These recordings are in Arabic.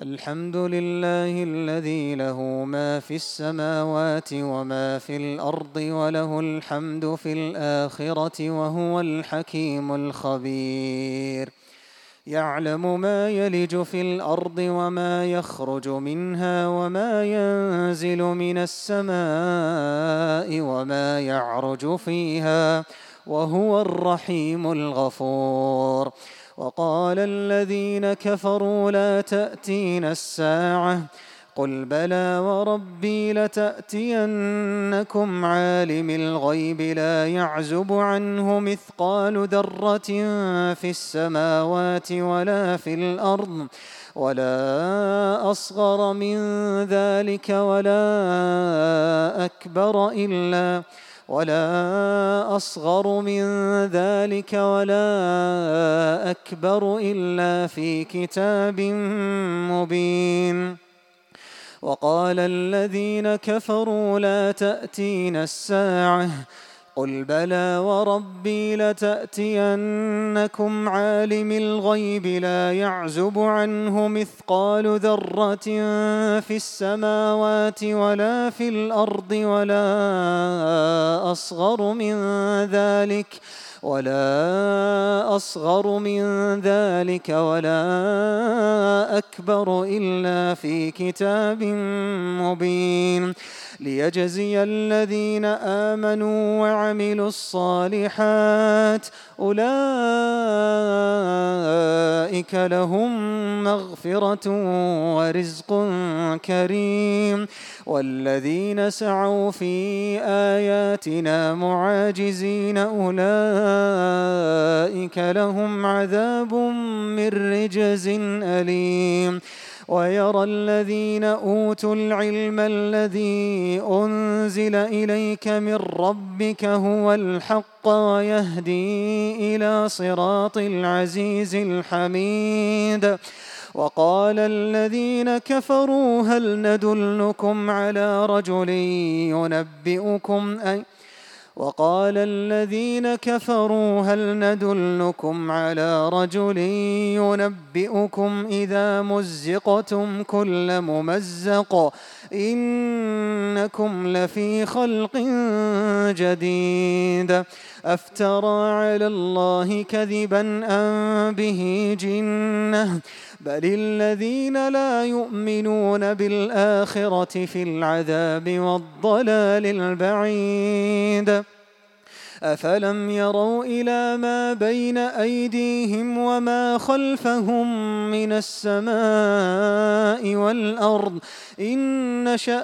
الحمد لله الذي له ما في السماوات وما في الأرض وله الحمد في الآخرة وهو الحكيم الخبير. يعلم ما يلج في الأرض وما يخرج منها وما ينزل من السماء وما يعرج فيها وهو الرحيم الغفور. وقال الذين كفروا لا تأتينا الساعة قل بلى وربي لتأتينكم عالم الغيب لا يعزب عنه مثقال ذرة في السماوات ولا في الأرض ولا أصغر من ذلك ولا أكبر إلا في كتاب مبين. وقال الذين كفروا لا تأتينا الساعة قل بلى وربي لتأتينكم عالم الغيب لا يعزب عنه مثقال ذرة في السماوات ولا في الأرض ولا أصغر من ذلك ولا أكبر إلا في كتاب مبين. ليجزي الذين آمنوا وعملوا الصالحات أولئك لهم مغفرة ورزق كريم. والذين سعوا في آياتنا معاجزين أولئك لهم عذاب من رجز أليم. ويرى الذين أوتوا العلم الذي أنزل إليك من ربك هو الحق ويهدي إلى صراط العزيز الحميد. وقال الذين كفروا هل ندلكم على رجل ينبئكم إذا مزقتم كل ممزق إنكم لفي خلق جديد. أفترى على الله كذبا أم به جنة بل الذين لا يؤمنون بالآخرة في العذاب والضلال البعيد. أفلم يروا إلى ما بين أيديهم وما خلفهم من السماء والأرض إن نشأ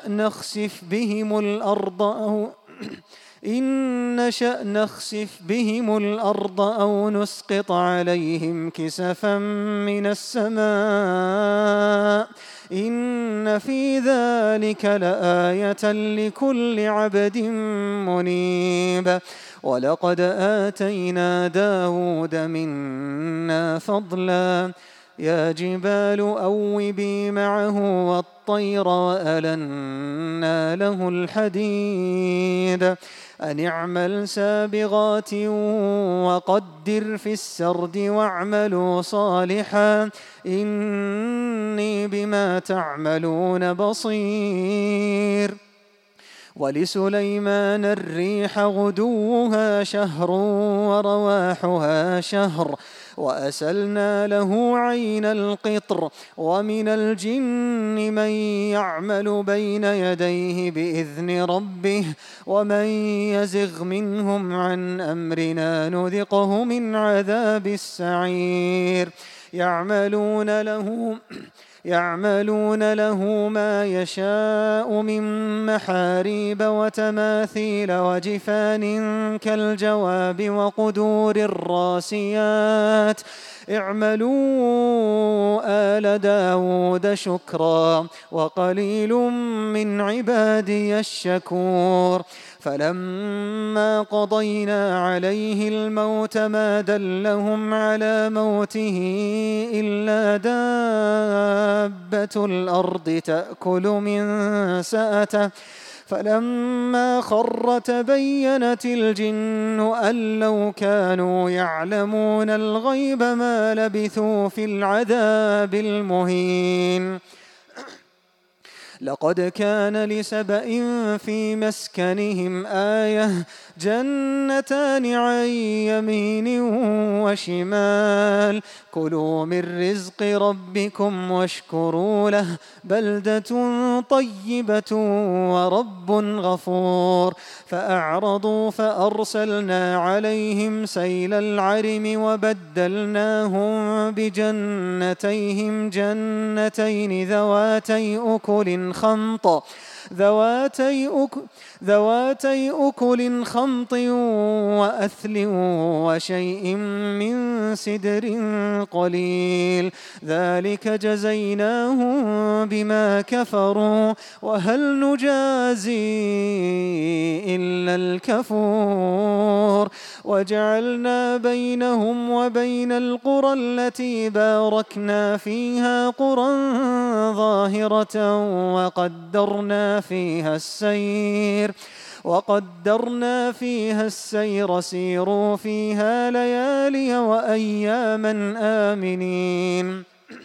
نخسف بهم الأرض أو نسقط عليهم كسفا من السماء إن في ذلك لآية لكل عبد منيب. ولقد آتينا داود منا فضلا يا جبال أوبي معه والطير وألنا له الحديد أن اعمل سابغات وقدر في السرد واعملوا صالحا إني بما تعملون بصير. ولسليمان الريح غدوها شهر ورواحها شهر وأسلنا له عين القطر ومن الجن من يعمل بين يديه بإذن ربه ومن يزغ منهم عن أمرنا نذقه من عذاب السعير. يعملون له ما يشاء من محاريب وتماثيل وجفان كالجواب وقدور الراسيات اعملوا آل داود شكرا وقليل من عبادي الشكور. فلما قضينا عليه الموت ما دلهم على موته إلا دابة الأرض تأكل من سأته فلما خر تبينت الجن أن لو كانوا يعلمون الغيب ما لبثوا في العذاب المهين. لقد كان لسبإ في مسكنهم آية جنتان عن يمين وشمال كلوا من رزق ربكم واشكروا له بلدة طيبة ورب غفور. فأعرضوا فأرسلنا عليهم سيل العرم وبدلناهم بجنتيهم جنتين ذواتي أكل خمط وأثل وشيء من سدر قليل ذلك جزيناهم بما كفروا وهل نجازي إلا الكفور. وجعلنا بينهم وبين القرى التي باركنا فيها قرى ظاهرة وقدرنا فيها السير سيروا فيها ليالي وأياما آمنين.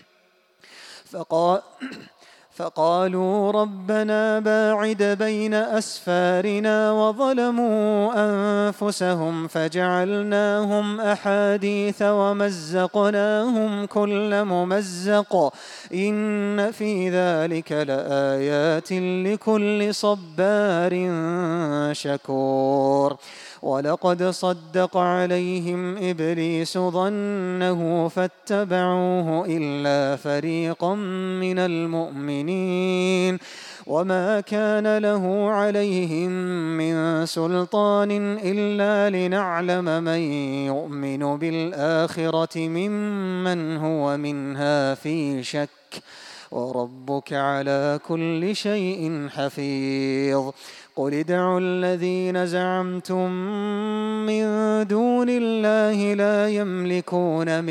فقالوا ربنا باعد بين أسفارنا وظلموا أنفسهم فجعلناهم أحاديث ومزقناهم كل ممزق إن في ذلك لآيات لكل صبار شكور. ولقد صدق عليهم إبليس ظنه فاتبعوه إلا فريقا من المؤمنين وما كان له عليهم من سلطان إلا لنعلم من يؤمن بالآخرة ممن هو منها في شك وربك على كل شيء حفيظ. قل ادعوا الذين زعمتم من دون الله لا يملكون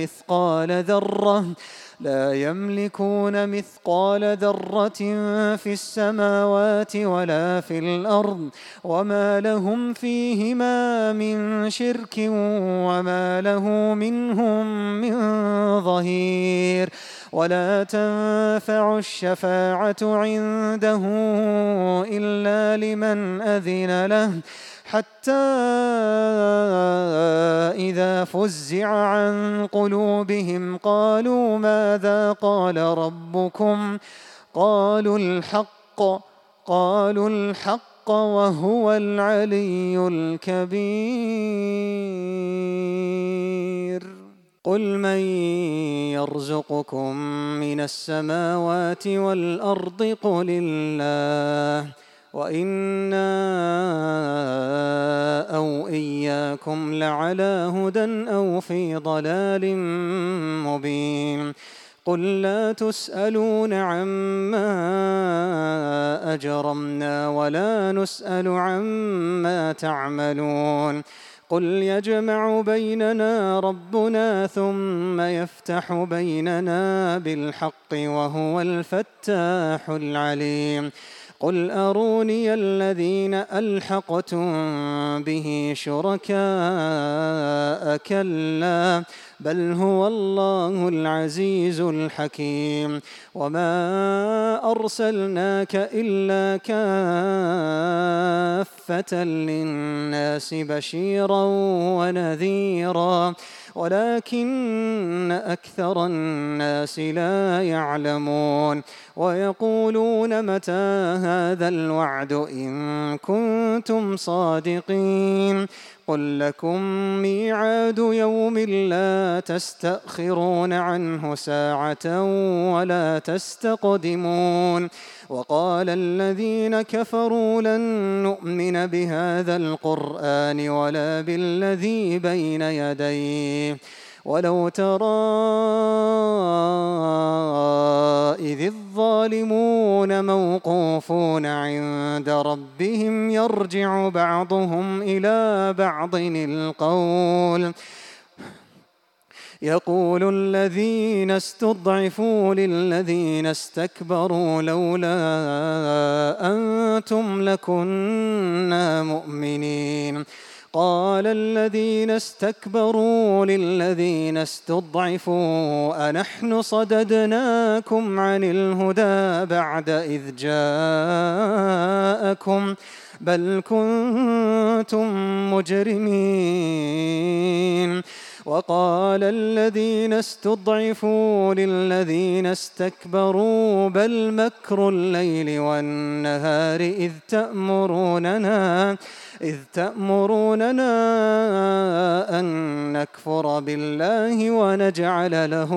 مثقال ذرة في السماوات ولا في الأرض وما لهم فيهما من شرك وما له منهم من ظهير. ولا تنفع الشفاعة عنده إلا لمن أذن له حتى إذا فزع عن قلوبهم قالوا ماذا قال ربكم قالوا الحق وهو العلي الكبير. قل من يرزقكم من السماوات والأرض قل الله وإنا أو إياكم لعلى هدى أو في ضلال مبين. قل لا تسألون عما أجرمنا ولا نسأل عما تعملون. قل يجمع بيننا ربنا ثم يفتح بيننا بالحق وهو الفتاح العليم. قل أروني الذين ألحقتم به شركاء كلا بل هو الله العزيز الحكيم. وما أرسلناك إلا كافة للناس بشيرا ونذيرا ولكن أكثر الناس لا يعلمون. ويقولون متى هذا الوعد إن كنتم صادقين. قل لكم ميعاد يوم لا تستأخرون عنه ساعة ولا تستقدمون. وقال الذين كفروا لن نؤمن بهذا القرآن ولا بالذي بين يديه ولو ترى إذ الظالمون موقوفون عند ربهم يرجع بعضهم يقول الذين استضعفوا للذين استكبروا لولا أنتم لكنا مؤمنين قال الذين استكبروا للذين استضعفوا أنحن صددناكم عن الهدى بعد إذ جاءكم بل كنتم مجرمين وقال الذين استضعفوا للذين استكبروا بل مكر الليل والنهار إذ تأمروننا أن نكفر بالله ونجعل له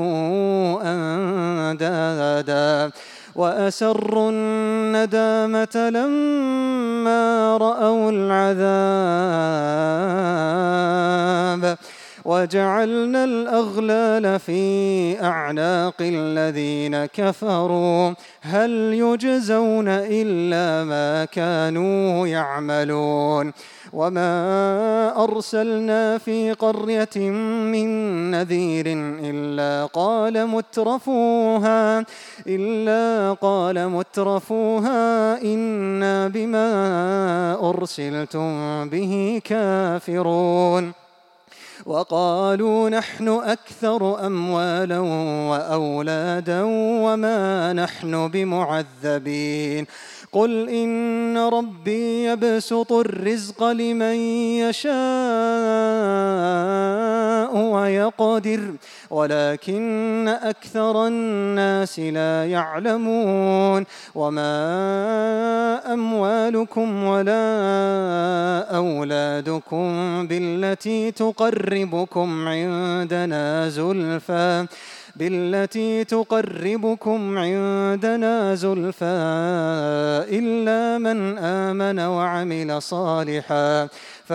أندادا وأسروا الندامة لما رأوا العذاب وجعلنا الأغلال في أعناق الذين كفروا هل يجزون إلا ما كانوا يعملون وما أرسلنا في قرية من نذير إلا قال مترفوها إنا بما أرسلتم به كافرون وقالوا نحن أكثر أموالا وأولادا وما نحن بمعذبين قل إن ربي يبسط الرزق لمن يشاء ويقدر ولكن أكثر الناس لا يعلمون وما أموالكم ولا أولادكم بالتي تقربكم عندنا زلفى إلا من آمن وعمل صالحا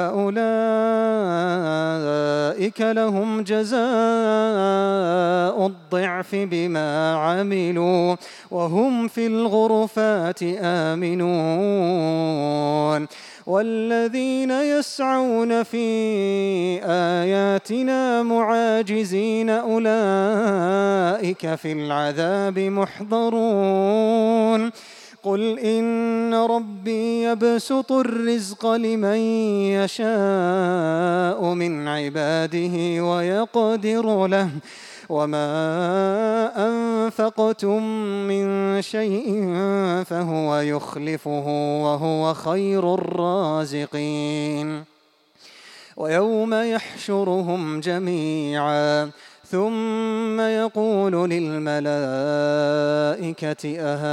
فأولئك لهم جزاء الضعف بما عملوا وهم في الغرفات آمنون والذين يسعون في آياتنا معاجزين أولئك في العذاب محضرون قل إن ربي يبسط الرزق لمن يشاء من عباده ويقدر له وما أنفقتم من شيء فهو يخلفه وهو خير الرازقين ويوم يحشرهم جميعا ثم يقول للملائكة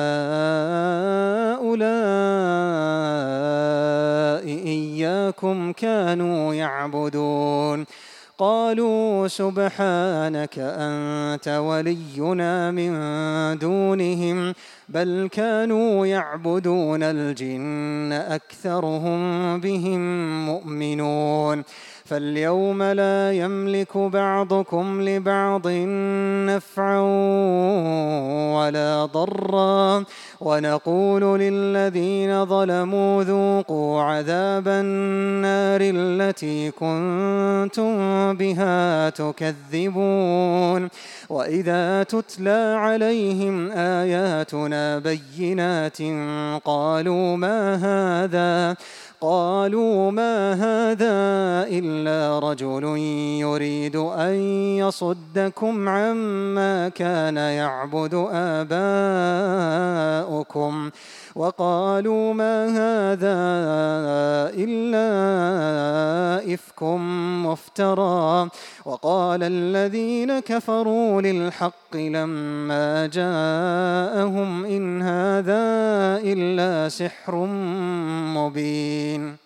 أهؤلاء إياكم كانوا يعبدون قالوا سبحانك أنت ولينا من دونهم بل كانوا يعبدون الجن أكثرهم بهم مؤمنون فاليوم لا يملك بعضكم لبعض نفعا ولا ضرا ونقول للذين ظلموا ذوقوا عذاب النار التي كنتم بها تكذبون وإذا تتلى عليهم آياتنا بينات قالوا ما هذا إلا رجل يريد أن يصدكم عما كان يعبد آباؤكم وقالوا ما هذا إلا إفك مفترى وقال الذين كفروا للحق لما جاءهم إن هذا إلا سحر مبين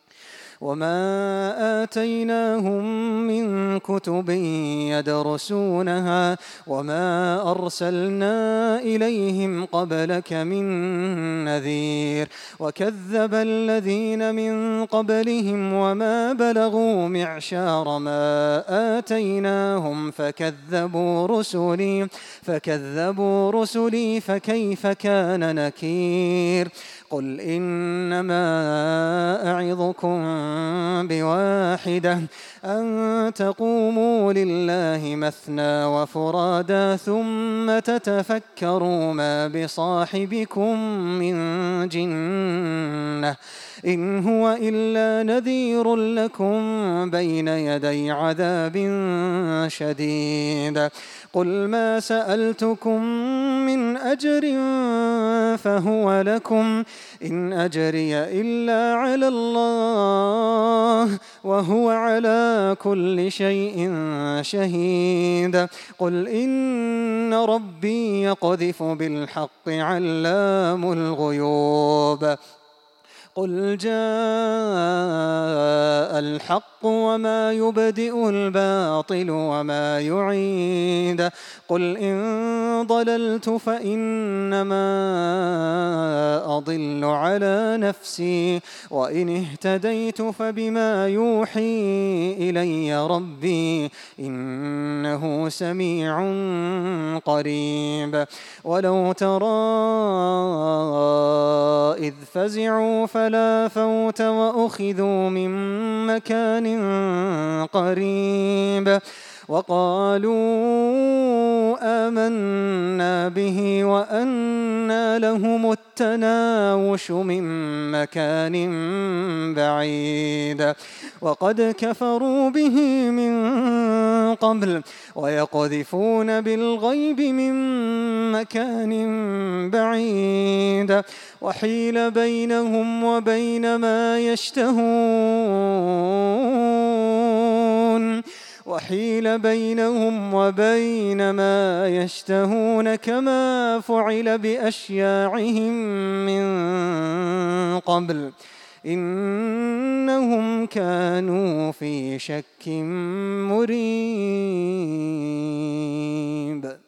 وما آتيناهم من كتب يدرسونها وما أرسلنا إليهم قبلك من نذير وكذب الذين من قبلهم وما بلغوا معشار ما آتيناهم فكذبوا رسلي فكيف كان نكير قل إنما أعظكم بواحدة أن تقوموا لله مثنى وفرادى ثم تتفكروا ما بصاحبكم من جنة إن هو إلا نذير لكم بين يدي عذاب شديد قل ما سألتكم من أجر فهو لكم إن أجري إلا على الله وهو على كل شيء شهيد قل إن ربي يقذف بالحق علام الغيوب قل جاء الحق وما يبدئ الباطل وما يعيد قل إن ضللت فإنما أضل على نفسي وإن اهتديت فبما يوحي إلي ربي إنه سميع قريب ولو ترى إذ فزعوا فلا فوت وأخذوا من مكان قريب وقالوا آمنا به وأنى لهم التناوش من مكان بعيد وقد كفروا به من قبل ويقذفون بالغيب من مكان بعيد وحيل بينهم وبين ما يشتهون كما فعل بأشياعهم من قبل إنهم كانوا في شك مريب.